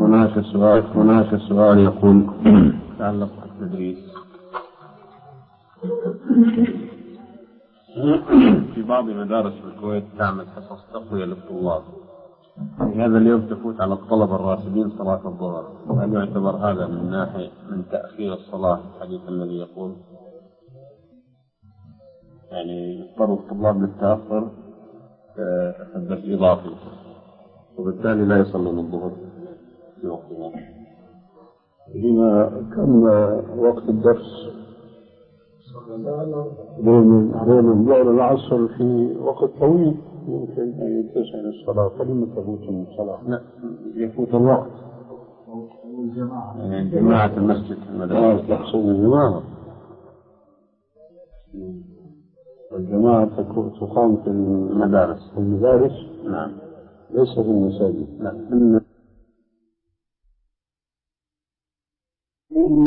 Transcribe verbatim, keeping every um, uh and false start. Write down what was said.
هناك سؤال هناك سؤال يقول يتعلق بالتدريس. في بعض مدارس الكويت تعمل حصص تقوية للطلاب، في هذا اليوم تفوت على الطلبة الراتبين صلاة الظهر، هل يعتبر هذا من ناحية من تأخير الصلاة الحديث الذي يقول يعني يضطر الطلاب للتأخر في الدرس الإضافي وبالتالي لا يصلون الظهر في وقتها؟ هنا كم وقت الدرس؟ بين بين الظهر والعصر في وقت طويل يمكن أن يتسع الصلاة، فلما تفوت الصلاة؟ لا، يفوت الوقت. يعني جماعة المسجد المدارس تقصد الجماعة، الجماعة تقام في المدارس. المدارس نعم، ليس في المساجد. لا.